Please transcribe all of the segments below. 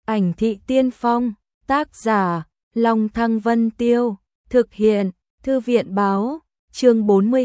Ảnh thị tiên phong, tác giả, Long Thăng Vân Tiêu, thực hiện, Thư viện báo, chương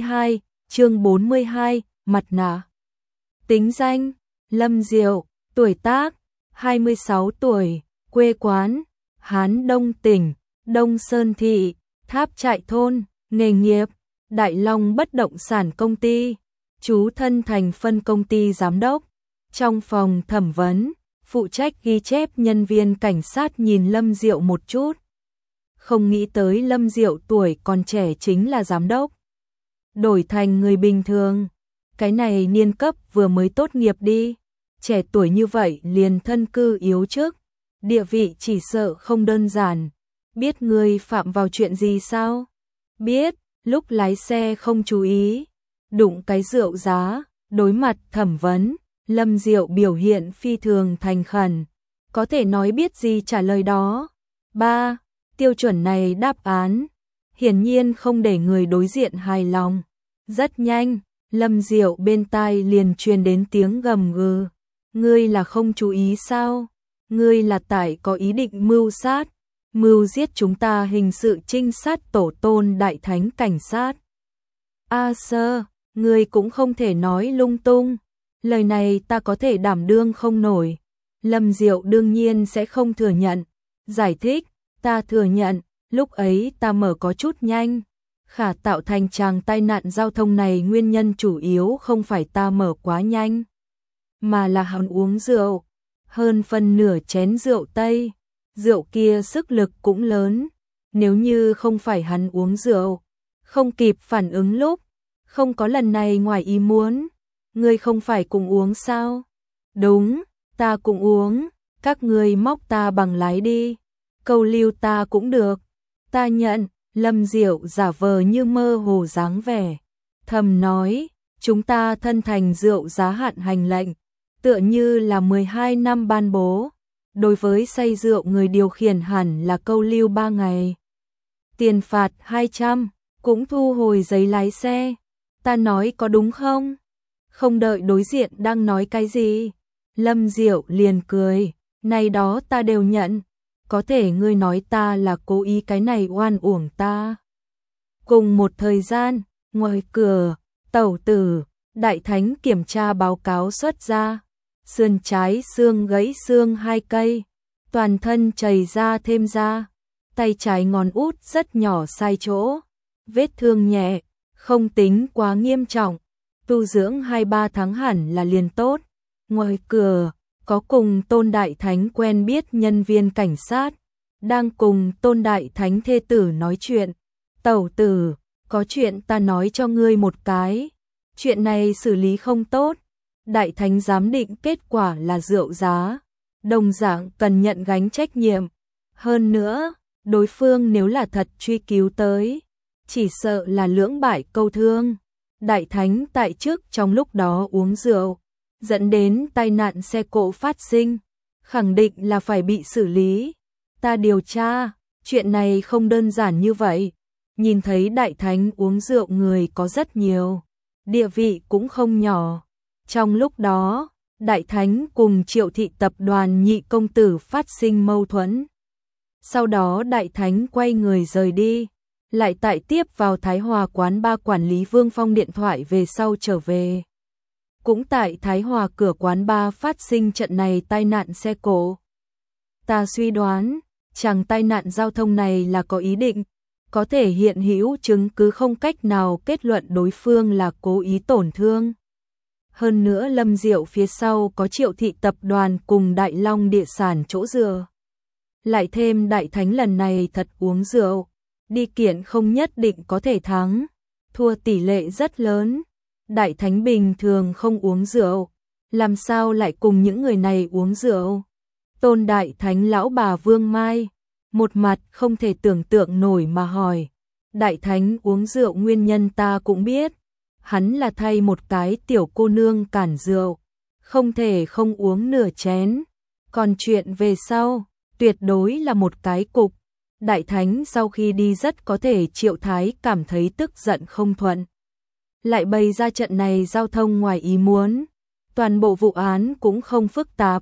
42, mặt nạ. Tính danh, Lâm Diệu, tuổi tác, 26 tuổi, quê quán, Hán Đông tỉnh, Đông Sơn Thị, Tháp Trại Thôn, nghề nghiệp, Đại Long Bất Động Sản Công ty, chú thân thành phân công ty giám đốc. Trong phòng thẩm vấn, phụ trách ghi chép nhân viên cảnh sát nhìn Lâm Diệu một chút. Không nghĩ tới Lâm Diệu tuổi còn trẻ chính là giám đốc. Đổi thành người bình thường, cái này niên cấp vừa mới tốt nghiệp đi, trẻ tuổi như vậy liền thân cư yếu chức, địa vị chỉ sợ không đơn giản. Biết người phạm vào chuyện gì sao? Biết, lúc lái xe không chú ý, đụng cái rượu giá. Đối mặt thẩm vấn, Lâm Diệu biểu hiện phi thường thành khẩn, có thể nói biết gì trả lời đó. 3. Tiêu chuẩn này đáp án, hiển nhiên không để người đối diện hài lòng. Rất nhanh, Lâm Diệu bên tai liền truyền đến tiếng gầm gừ. Ngươi là không chú ý sao? Ngươi là tại có ý định mưu sát, mưu giết chúng ta hình sự trinh sát tổ Tôn Đại Thánh cảnh sát. A sơ, ngươi cũng không thể nói lung tung. Lời này ta có thể đảm đương không nổi. Lâm Diệu đương nhiên sẽ không thừa nhận. Giải thích, ta thừa nhận, lúc ấy ta mở có chút nhanh. Khả tạo thành tràng tai nạn giao thông này nguyên nhân chủ yếu không phải ta mở quá nhanh, mà là hắn uống rượu. Hơn phân nửa chén rượu Tây. Rượu kia sức lực cũng lớn. Nếu như không phải hắn uống rượu, không kịp phản ứng lúc, không có lần này ngoài ý muốn. Ngươi không phải cùng uống sao? Đúng, ta cũng uống. Các ngươi móc ta bằng lái đi. Câu lưu ta cũng được. Ta nhận. Lâm Diệu giả vờ như mơ hồ dáng vẻ. Thầm nói, chúng ta thân thành rượu giá hạn hành lệnh, tựa như là 12 năm ban bố. Đối với say rượu người điều khiển hẳn là câu lưu 3 ngày. Tiền phạt 200, cũng thu hồi giấy lái xe. Ta nói có đúng không? Không đợi đối diện đang nói cái gì, Lâm Diệu liền cười, này đó ta đều nhận. Có thể ngươi nói ta là cố ý cái này oan uổng ta. Cùng một thời gian, ngoài cửa, tẩu tử, Đại Thánh kiểm tra báo cáo xuất ra. Sườn trái xương gãy xương 2 cây, toàn thân chảy ra thêm da, tay trái ngón út rất nhỏ sai chỗ, vết thương nhẹ, không tính quá nghiêm trọng, tu dưỡng 2-3 tháng hẳn là liền tốt. Ngoài cửa, có cùng Tôn Đại Thánh quen biết nhân viên cảnh sát, đang cùng Tôn Đại Thánh thê tử nói chuyện. Tẩu tử, có chuyện ta nói cho ngươi một cái, chuyện này xử lý không tốt. Đại Thánh giám định kết quả là rượu giá, đồng dạng cần nhận gánh trách nhiệm. Hơn nữa, đối phương nếu là thật truy cứu tới, chỉ sợ là lưỡng bại câu thương. Đại Thánh tại trước trong lúc đó uống rượu, dẫn đến tai nạn xe cộ phát sinh, khẳng định là phải bị xử lý. Ta điều tra, chuyện này không đơn giản như vậy. Nhìn thấy Đại Thánh uống rượu người có rất nhiều, địa vị cũng không nhỏ. Trong lúc đó, Đại Thánh cùng Triệu thị tập đoàn nhị công tử phát sinh mâu thuẫn. Sau đó Đại Thánh quay người rời đi, lại tại tiếp vào Thái Hòa quán ba quản lý Vương Phong điện thoại về sau trở về. Cũng tại Thái Hòa cửa quán ba phát sinh trận này tai nạn xe cộ. Ta suy đoán, chàng tai nạn giao thông này là có ý định, có thể hiện hữu chứng cứ không cách nào kết luận đối phương là cố ý tổn thương. Hơn nữa Lâm Diệu phía sau có Triệu thị tập đoàn cùng Đại Long địa sản chỗ dựa. Lại thêm Đại Thánh lần này thật uống rượu, đi kiện không nhất định có thể thắng, thua tỷ lệ rất lớn. Đại Thánh bình thường không uống rượu, làm sao lại cùng những người này uống rượu? Tôn Đại Thánh lão bà Vương Mai, một mặt không thể tưởng tượng nổi mà hỏi. Đại Thánh uống rượu nguyên nhân ta cũng biết. Hắn là thay một cái tiểu cô nương cản rượu, không thể không uống nửa chén. Còn chuyện về sau, tuyệt đối là một cái cục. Đại Thánh sau khi đi rất có thể Triệu Thái cảm thấy tức giận không thuận. Lại bày ra trận này giao thông ngoài ý muốn. Toàn bộ vụ án cũng không phức tạp.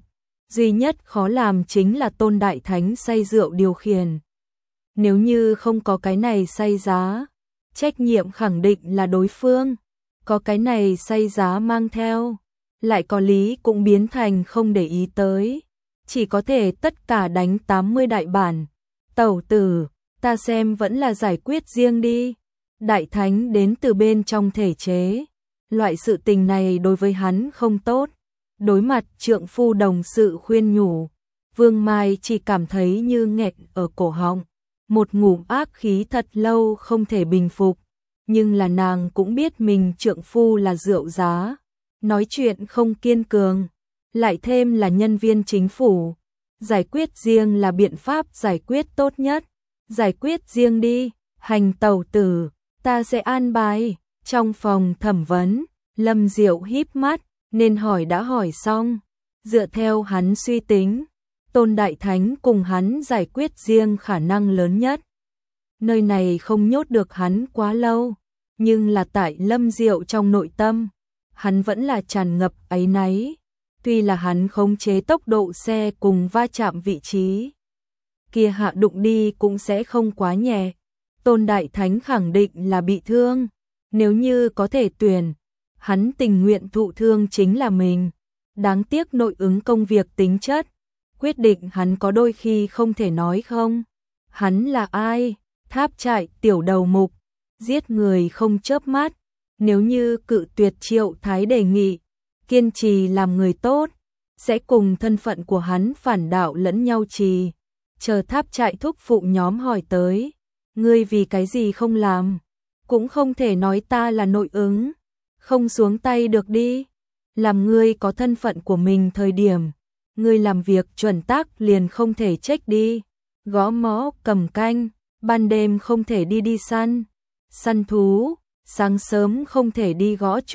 duy nhất khó làm chính là Tôn Đại Thánh say rượu điều khiển. Nếu như không có cái này say giá, trách nhiệm khẳng định là đối phương, có cái này say giá mang theo, lại có lý cũng biến thành không để ý tới, chỉ có thể tất cả đánh 80 đại bản. Tẩu tử, ta xem vẫn là giải quyết riêng đi. Đại Thánh đến từ bên trong thể chế, loại sự tình này đối với hắn không tốt. Đối mặt trượng phu đồng sự khuyên nhủ, Vương Mai chỉ cảm thấy như nghẹt ở cổ họng, một ngụm ác khí thật lâu không thể bình phục, nhưng là nàng cũng biết mình trượng phu là rượu giá, nói chuyện không kiên cường, lại thêm là nhân viên chính phủ, giải quyết riêng là biện pháp giải quyết tốt nhất, giải quyết riêng đi, hành tẩu tử, ta sẽ an bài. Trong phòng thẩm vấn, Lâm Diệu híp mắt, nên hỏi đã hỏi xong, dựa theo hắn suy tính, Tôn Đại Thánh cùng hắn giải quyết riêng khả năng lớn nhất. Nơi này không nhốt được hắn quá lâu, nhưng là tại Lâm Diệu trong nội tâm, hắn vẫn là tràn ngập áy náy, tuy là hắn khống chế tốc độ xe cùng va chạm vị trí kia hạ đụng đi cũng sẽ không quá nhẹ. Tôn Đại Thánh khẳng định là bị thương, nếu như có thể tuyển, hắn tình nguyện thụ thương chính là mình. Đáng tiếc nội ứng công việc tính chất, quyết định hắn có đôi khi không thể nói không. Hắn là ai? Tháp trại tiểu đầu mục, giết người không chớp mắt, nếu như cự tuyệt Triệu Thái đề nghị, kiên trì làm người tốt, sẽ cùng thân phận của hắn phản đạo lẫn nhau trì. Chờ tháp trại thúc phụ nhóm hỏi tới, ngươi vì cái gì không làm? Cũng không thể nói ta là nội ứng, không xuống tay được đi. Làm ngươi có thân phận của mình thời điểm, ngươi làm việc chuẩn tắc liền không thể trách đi. Gõ mõ cầm canh, ban đêm không thể đi săn, săn thú, sáng sớm không thể đi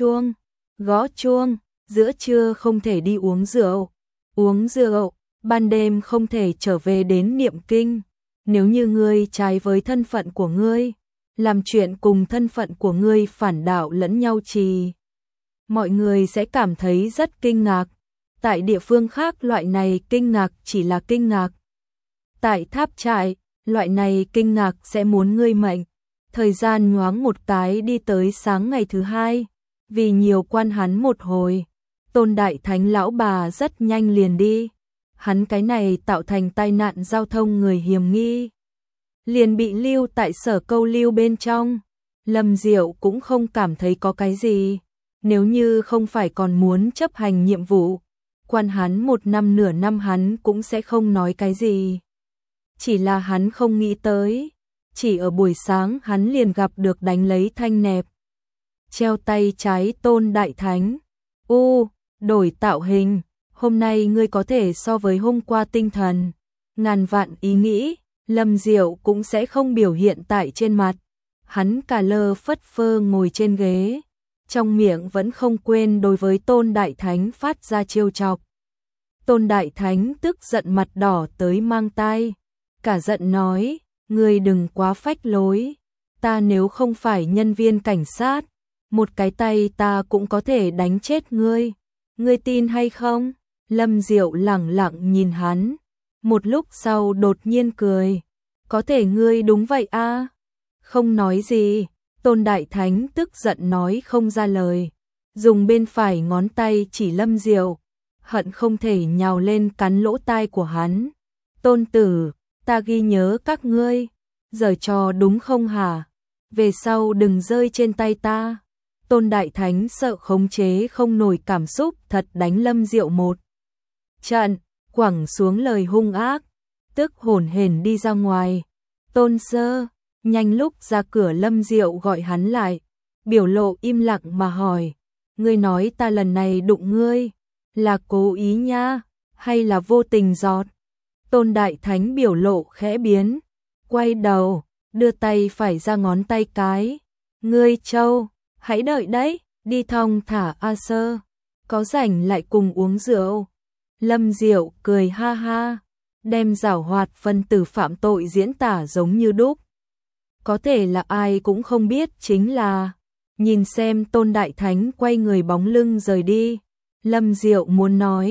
gõ chuông, giữa trưa không thể đi uống rượu, ban đêm không thể trở về đến niệm kinh. Nếu như ngươi trái với thân phận của ngươi, làm chuyện cùng thân phận của ngươi phản đạo lẫn nhau trì, mọi người sẽ cảm thấy rất kinh ngạc. Tại địa phương khác loại này kinh ngạc chỉ là kinh ngạc. Tại tháp trại, loại này kinh ngạc sẽ muốn ngươi mệnh. Thời gian nhoáng một cái đi tới sáng ngày thứ hai, vì nhiều quan hắn một hồi, Tôn Đại Thánh lão bà rất nhanh liền đi. Hắn cái này tạo thành tai nạn giao thông người hiểm nghi, liền bị lưu tại sở câu lưu bên trong. Lâm Diệu cũng không cảm thấy có cái gì, nếu như không phải còn muốn chấp hành nhiệm vụ, quan hắn một năm nửa năm hắn cũng sẽ không nói cái gì. Chỉ là hắn không nghĩ tới, chỉ ở buổi sáng hắn liền gặp được đánh lấy thanh nẹp. Treo tay trái Tôn Đại Thánh, đổi tạo hình, hôm nay ngươi có thể so với hôm qua tinh thần. Ngàn vạn ý nghĩ, Lâm Diệu cũng sẽ không biểu hiện tại trên mặt. Hắn cả lơ phất phơ ngồi trên ghế, trong miệng vẫn không quên đối với Tôn Đại Thánh phát ra trêu chọc. Tôn Đại Thánh tức giận mặt đỏ tới mang tai, cả giận nói, ngươi đừng quá phách lối, ta nếu không phải nhân viên cảnh sát, một cái tay ta cũng có thể đánh chết ngươi, ngươi tin hay không? Lâm Diệu lẳng lặng nhìn hắn, một lúc sau đột nhiên cười, có thể ngươi đúng vậy a? Không nói gì. Tôn Đại Thánh tức giận nói không ra lời, dùng bên phải ngón tay chỉ Lâm Diệu, hận không thể nhào lên cắn lỗ tai của hắn. Tôn tử, ta ghi nhớ các ngươi, giở trò đúng không hả? Về sau đừng rơi trên tay ta. Tôn Đại Thánh sợ khống chế không nổi cảm xúc thật đánh Lâm Diệu một trận, quẳng xuống lời hung ác, tức hổn hển đi ra ngoài. Tôn sơ, nhanh lúc ra cửa Lâm Diệu gọi hắn lại, biểu lộ im lặng mà hỏi, ngươi nói ta lần này đụng ngươi, là cố ý nha, hay là vô tình giọt? Tôn Đại Thánh biểu lộ khẽ biến, quay đầu, đưa tay phải ra ngón tay cái, ngươi trâu, hãy đợi đấy, đi thong thả a sơ, có rảnh lại cùng uống rượu. Lâm Diệu cười ha ha, đem giảo hoạt phân tử phạm tội diễn tả giống như đúc. Có thể là ai cũng không biết chính là, nhìn xem Tôn Đại Thánh quay người bóng lưng rời đi. Lâm Diệu muốn nói,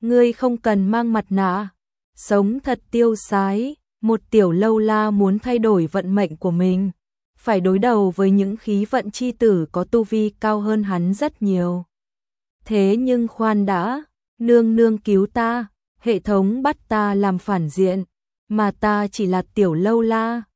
Ngươi không cần mang mặt nạ, sống thật tiêu sái. Một tiểu lâu la muốn thay đổi vận mệnh của mình, phải đối đầu với những khí vận chi tử có tu vi cao hơn hắn rất nhiều. Thế nhưng khoan đã, nương nương cứu ta, hệ thống bắt ta làm phản diện, mà ta chỉ là tiểu lâu la,